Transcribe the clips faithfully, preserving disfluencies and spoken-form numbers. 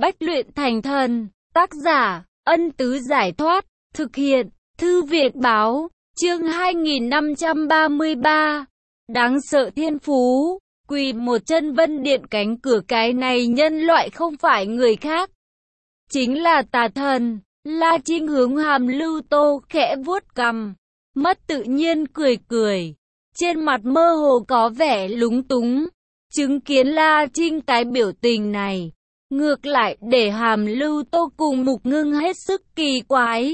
Bách luyện thành thần, tác giả, Ân Tứ Giải Thoát, thực hiện, Thư Viện Báo, chương hai nghìn năm trăm ba mươi ba. Đáng sợ thiên phú, quỳ một chân Vân Điện cánh cửa, cái này nhân loại không phải người khác, chính là tà thần. La Trinh hướng Hàm Lưu Tô khẽ vuốt cằm, mất tự nhiên cười cười, trên mặt mơ hồ có vẻ lúng túng. Chứng kiến La Trinh cái biểu tình này, ngược lại để Hàm Lưu Tô cùng Mục Ngưng hết sức kỳ quái.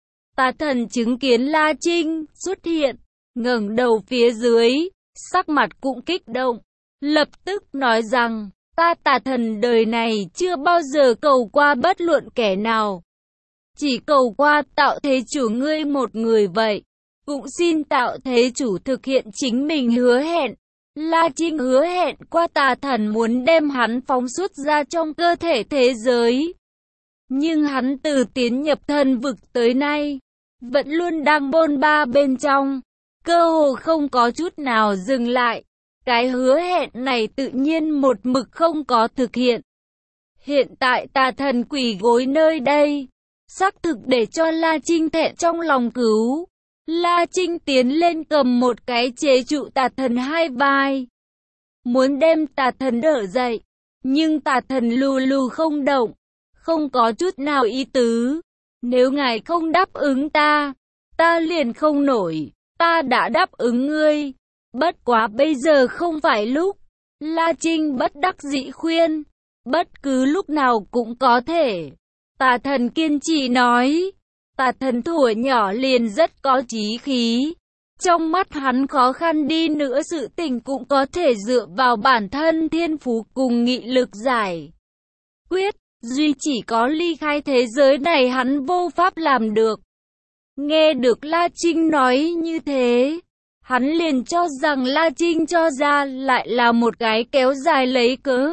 Tà thần chứng kiến La Trinh xuất hiện, ngẩng đầu phía dưới, sắc mặt cũng kích động, lập tức nói rằng, ta tà thần đời này chưa bao giờ cầu qua bất luận kẻ nào, chỉ cầu qua tạo thế chủ ngươi một người vậy, cũng xin tạo thế chủ thực hiện chính mình hứa hẹn. La Trinh hứa hẹn qua tà thần muốn đem hắn phóng xuất ra trong cơ thể thế giới. Nhưng hắn từ tiến nhập thần vực tới nay, vẫn luôn đang bôn ba bên trong, cơ hồ không có chút nào dừng lại. Cái hứa hẹn này tự nhiên một mực không có thực hiện. Hiện tại tà thần quỳ gối nơi đây, xác thực để cho La Trinh thẹn trong lòng cứu. La Trinh tiến lên cầm một cái chế trụ tà thần hai vai, muốn đem tà thần đỡ dậy, nhưng tà thần lù lù không động, không có chút nào ý tứ. Nếu ngài không đáp ứng ta, ta liền không nổi, ta đã đáp ứng ngươi, bất quá bây giờ không phải lúc. La Trinh bất đắc dĩ khuyên, bất cứ lúc nào cũng có thể. Tà thần kiên trì nói. Tà thần thuở nhỏ liền rất có chí khí, trong mắt hắn khó khăn đi nữa sự tình cũng có thể dựa vào bản thân thiên phú cùng nghị lực giải quyết, duy chỉ có ly khai thế giới này hắn vô pháp làm được. Nghe được La Trinh nói như thế, hắn liền cho rằng La Trinh cho ra lại là một cái kéo dài lấy cớ.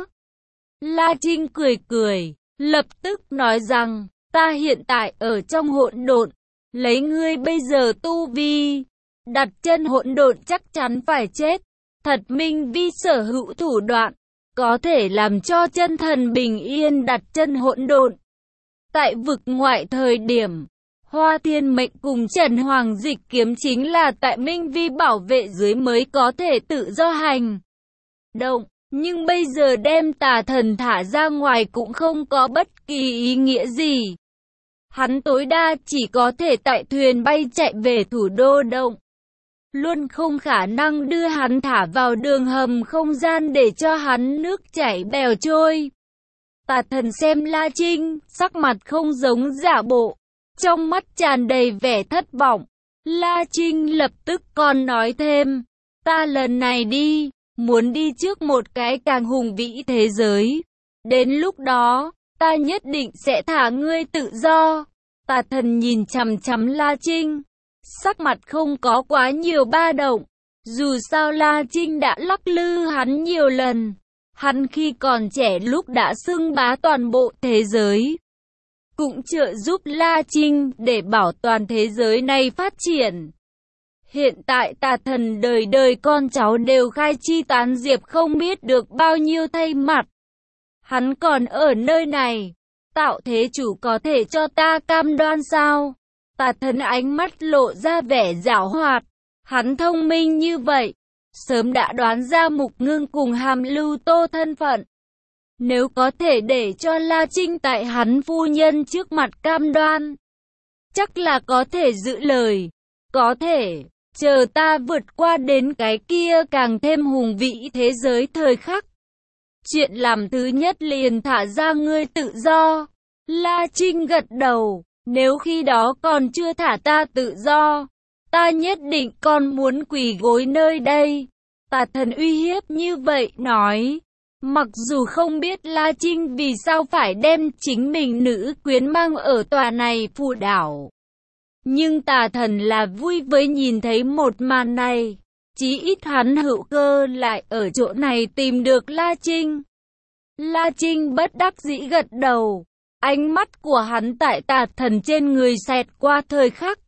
La Trinh cười cười, lập tức nói rằng, ta hiện tại ở trong hỗn độn, lấy ngươi bây giờ tu vi, đặt chân hỗn độn chắc chắn phải chết. Thật Minh Vi sở hữu thủ đoạn, có thể làm cho chân thần bình yên đặt chân hỗn độn. Tại vực ngoại thời điểm, Hoa Thiên Mệnh cùng Trần Hoàng Dịch Kiếm chính là tại Minh Vi bảo vệ dưới mới có thể tự do hành động. Nhưng bây giờ đem tà thần thả ra ngoài cũng không có bất kỳ ý nghĩa gì. Hắn tối đa chỉ có thể tại thuyền bay chạy về thủ đô động, luôn không khả năng đưa hắn thả vào đường hầm không gian để cho hắn nước chảy bèo trôi. Tà thần xem La Trinh, sắc mặt không giống giả bộ, trong mắt tràn đầy vẻ thất vọng. La Trinh lập tức còn nói thêm, ta lần này đi, muốn đi trước một cái càng hùng vĩ thế giới. Đến lúc đó, ta nhất định sẽ thả ngươi tự do. Tà thần nhìn chằm chằm La Trinh, sắc mặt không có quá nhiều ba động. Dù sao La Trinh đã lắc lư hắn nhiều lần. Hắn khi còn trẻ lúc đã xưng bá toàn bộ thế giới, cũng trợ giúp La Trinh để bảo toàn thế giới này phát triển. Hiện tại tà thần đời đời con cháu đều khai chi tán diệp không biết được bao nhiêu thay mặt. Hắn còn ở nơi này, tạo thế chủ có thể cho ta cam đoan sao? Tà thần ánh mắt lộ ra vẻ giảo hoạt, hắn thông minh như vậy, sớm đã đoán ra Mục Ngưng cùng Hàm Lưu Tô thân phận. Nếu có thể để cho La Trinh tại hắn phu nhân trước mặt cam đoan, chắc là có thể giữ lời, có thể. Chờ ta vượt qua đến cái kia càng thêm hùng vĩ thế giới thời khắc, chuyện làm thứ nhất liền thả ra ngươi tự do. La Trinh gật đầu, nếu khi đó còn chưa thả ta tự do, ta nhất định còn muốn quỳ gối nơi đây. Tà thần uy hiếp như vậy nói, mặc dù không biết La Trinh vì sao phải đem chính mình nữ quyến mang ở tòa này phù đảo, nhưng tà thần là vui với nhìn thấy một màn này, chí ít hắn hữu cơ lại ở chỗ này tìm được La Trinh. La Trinh bất đắc dĩ gật đầu, ánh mắt của hắn tại tà thần trên người xẹt qua thời khắc,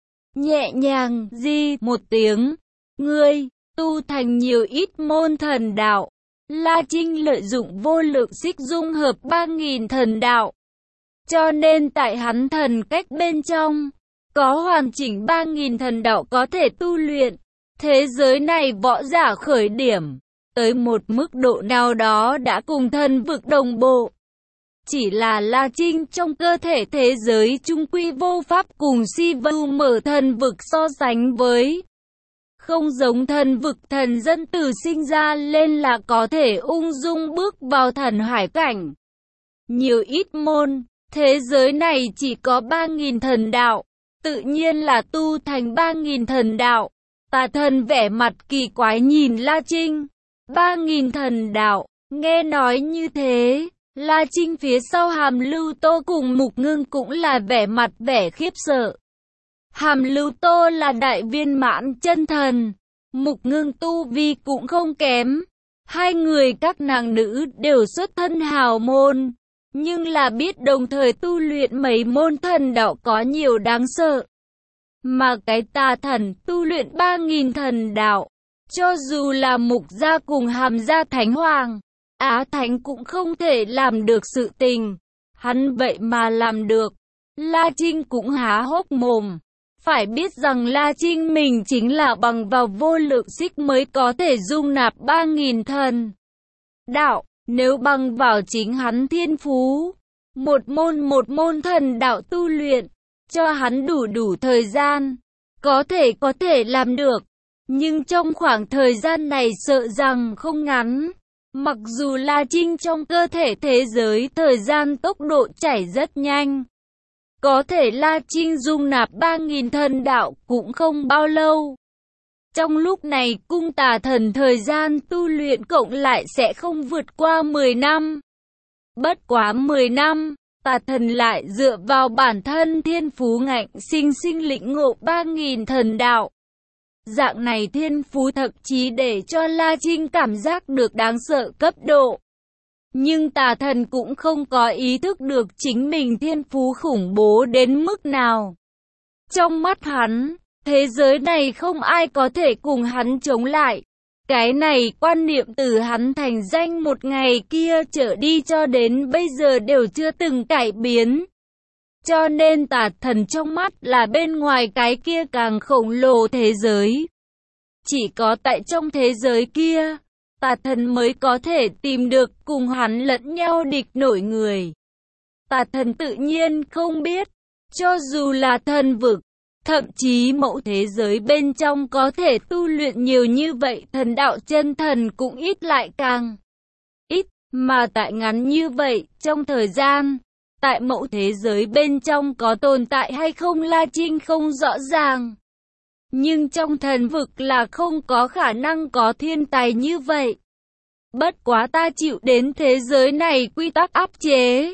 nhẹ nhàng di một tiếng, ngươi tu thành nhiều ít môn thần đạo, La Trinh lợi dụng vô lượng xích dung hợp ba nghìn thần đạo. Cho nên tại hắn thần cách bên trong, có hoàn chỉnh ba nghìn thần đạo có thể tu luyện. Thế giới này võ giả khởi điểm, tới một mức độ nào đó đã cùng thần vực đồng bộ. Chỉ là La Trinh trong cơ thể thế giới trung quy vô pháp cùng si vu mở thần vực so sánh với. Không giống thần vực thần dân từ sinh ra lên là có thể ung dung bước vào thần hải cảnh. Nhiều ít môn, thế giới này chỉ có ba nghìn thần đạo, tự nhiên là tu thành ba nghìn thần đạo. Tà thần vẻ mặt kỳ quái nhìn La Trinh. ba nghìn thần đạo, nghe nói như thế, La Trinh phía sau Hàm Lưu Tô cùng Mục Ngưng cũng là vẻ mặt vẻ khiếp sợ. Hàm Lưu Tô là đại viên mãn chân thần, Mục Ngưng tu vi cũng không kém. Hai người các nàng nữ đều xuất thân hào môn, nhưng là biết đồng thời tu luyện mấy môn thần đạo có nhiều đáng sợ. Mà cái tà thần tu luyện ba nghìn thần đạo, cho dù là Mục gia cùng Hàm gia Thánh Hoàng, Á Thánh cũng không thể làm được sự tình. Hắn vậy mà làm được. La Trinh cũng há hốc mồm. Phải biết rằng La Trinh mình chính là bằng vào vô lượng xích mới có thể dung nạp ba nghìn thần đạo. Nếu bằng vào chính hắn thiên phú, một môn một môn thần đạo tu luyện, cho hắn đủ đủ thời gian, có thể có thể làm được. Nhưng trong khoảng thời gian này sợ rằng không ngắn. Mặc dù La Trinh trong cơ thể thế giới thời gian tốc độ chảy rất nhanh, có thể La Trinh dung nạp ba nghìn thần đạo cũng không bao lâu. Trong lúc này cung tà thần thời gian tu luyện cộng lại sẽ không vượt qua mười năm. Bất quá mười năm, tà thần lại dựa vào bản thân thiên phú ngạnh sinh sinh lĩnh ngộ ba nghìn thần đạo. Dạng này thiên phú thậm chí để cho La Trinh cảm giác được đáng sợ cấp độ. Nhưng tà thần cũng không có ý thức được chính mình thiên phú khủng bố đến mức nào. Trong mắt hắn, thế giới này không ai có thể cùng hắn chống lại. Cái này quan niệm từ hắn thành danh một ngày kia trở đi cho đến bây giờ đều chưa từng cải biến. Cho nên tà thần trong mắt là bên ngoài cái kia càng khổng lồ thế giới. Chỉ có tại trong thế giới kia, tà thần mới có thể tìm được cùng hắn lẫn nhau địch nổi người. Tà thần tự nhiên không biết, cho dù là thần vực, thậm chí mẫu thế giới bên trong có thể tu luyện nhiều như vậy thần đạo chân thần cũng ít lại càng ít, mà tại ngắn như vậy, trong thời gian, tại mẫu thế giới bên trong có tồn tại hay không La Trinh không rõ ràng. Nhưng trong thần vực là không có khả năng có thiên tài như vậy. Bất quá ta chịu đến thế giới này quy tắc áp chế.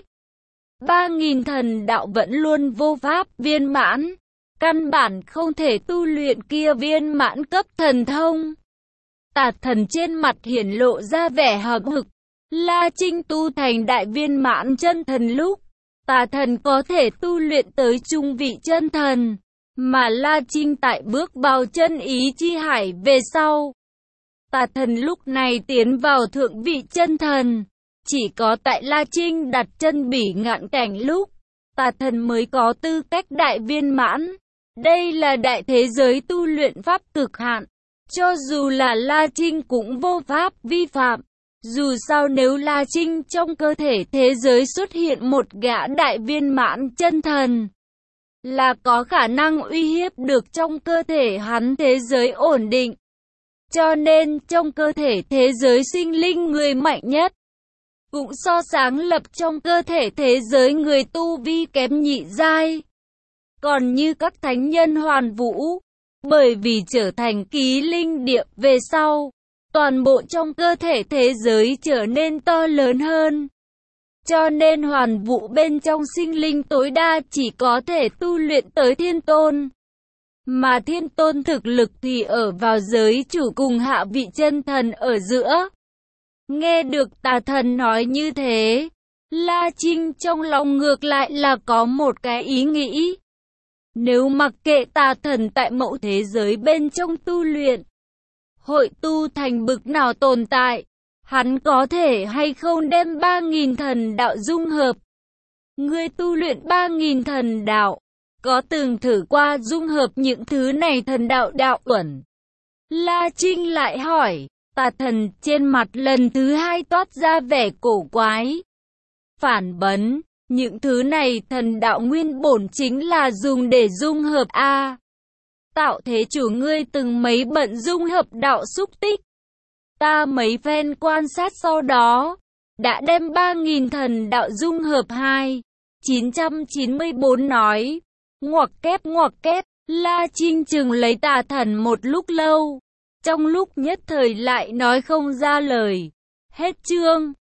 Ba nghìn thần đạo vẫn luôn vô pháp viên mãn. Căn bản không thể tu luyện kia viên mãn cấp thần thông. Tà thần trên mặt hiển lộ ra vẻ hậm hực. La Trinh tu thành đại viên mãn chân thần lúc, tà thần có thể tu luyện tới trung vị chân thần. Mà La Trinh tại bước vào chân ý chi hải về sau, tà thần lúc này tiến vào thượng vị chân thần. Chỉ có tại La Trinh đặt chân bỉ ngạn cảnh lúc, tà thần mới có tư cách đại viên mãn. Đây là đại thế giới tu luyện pháp cực hạn. Cho dù là La Trinh cũng vô pháp vi phạm. Dù sao nếu La Trinh trong cơ thể thế giới xuất hiện một gã đại viên mãn chân thần, là có khả năng uy hiếp được trong cơ thể hắn thế giới ổn định. Cho nên trong cơ thể thế giới sinh linh người mạnh nhất, cũng so sáng lập trong cơ thể thế giới người tu vi kém nhị giai. Còn như các thánh nhân hoàn vũ, bởi vì trở thành ký linh địa về sau, toàn bộ trong cơ thể thế giới trở nên to lớn hơn. Cho nên hoàn vũ bên trong sinh linh tối đa chỉ có thể tu luyện tới thiên tôn. Mà thiên tôn thực lực thì ở vào giới chủ cùng hạ vị chân thần ở giữa. Nghe được tà thần nói như thế, La Trinh trong lòng ngược lại là có một cái ý nghĩ. Nếu mặc kệ tà thần tại mẫu thế giới bên trong tu luyện, hội tu thành bực nào tồn tại, Hắn có thể hay không đem ba nghìn thần đạo dung hợp? Ngươi tu luyện ba nghìn thần đạo, có từng thử qua dung hợp những thứ này thần đạo đạo uẩn? La Trinh lại hỏi. Tà thần trên mặt lần thứ hai toát ra vẻ cổ quái. Phản bấn, những thứ này thần đạo nguyên bổn chính là dùng để dung hợp a. Tạo thế chủ ngươi từng mấy bận dung hợp đạo xúc tích. Ta mấy phen quan sát sau đó, đã đem ba nghìn thần đạo dung hợp hai. chín trăm chín mươi bốn nói. Ngoặc kép ngoặc kép, La Trinh chừng lấy tà thần một lúc lâu. Trong lúc nhất thời lại nói không ra lời. Hết chương.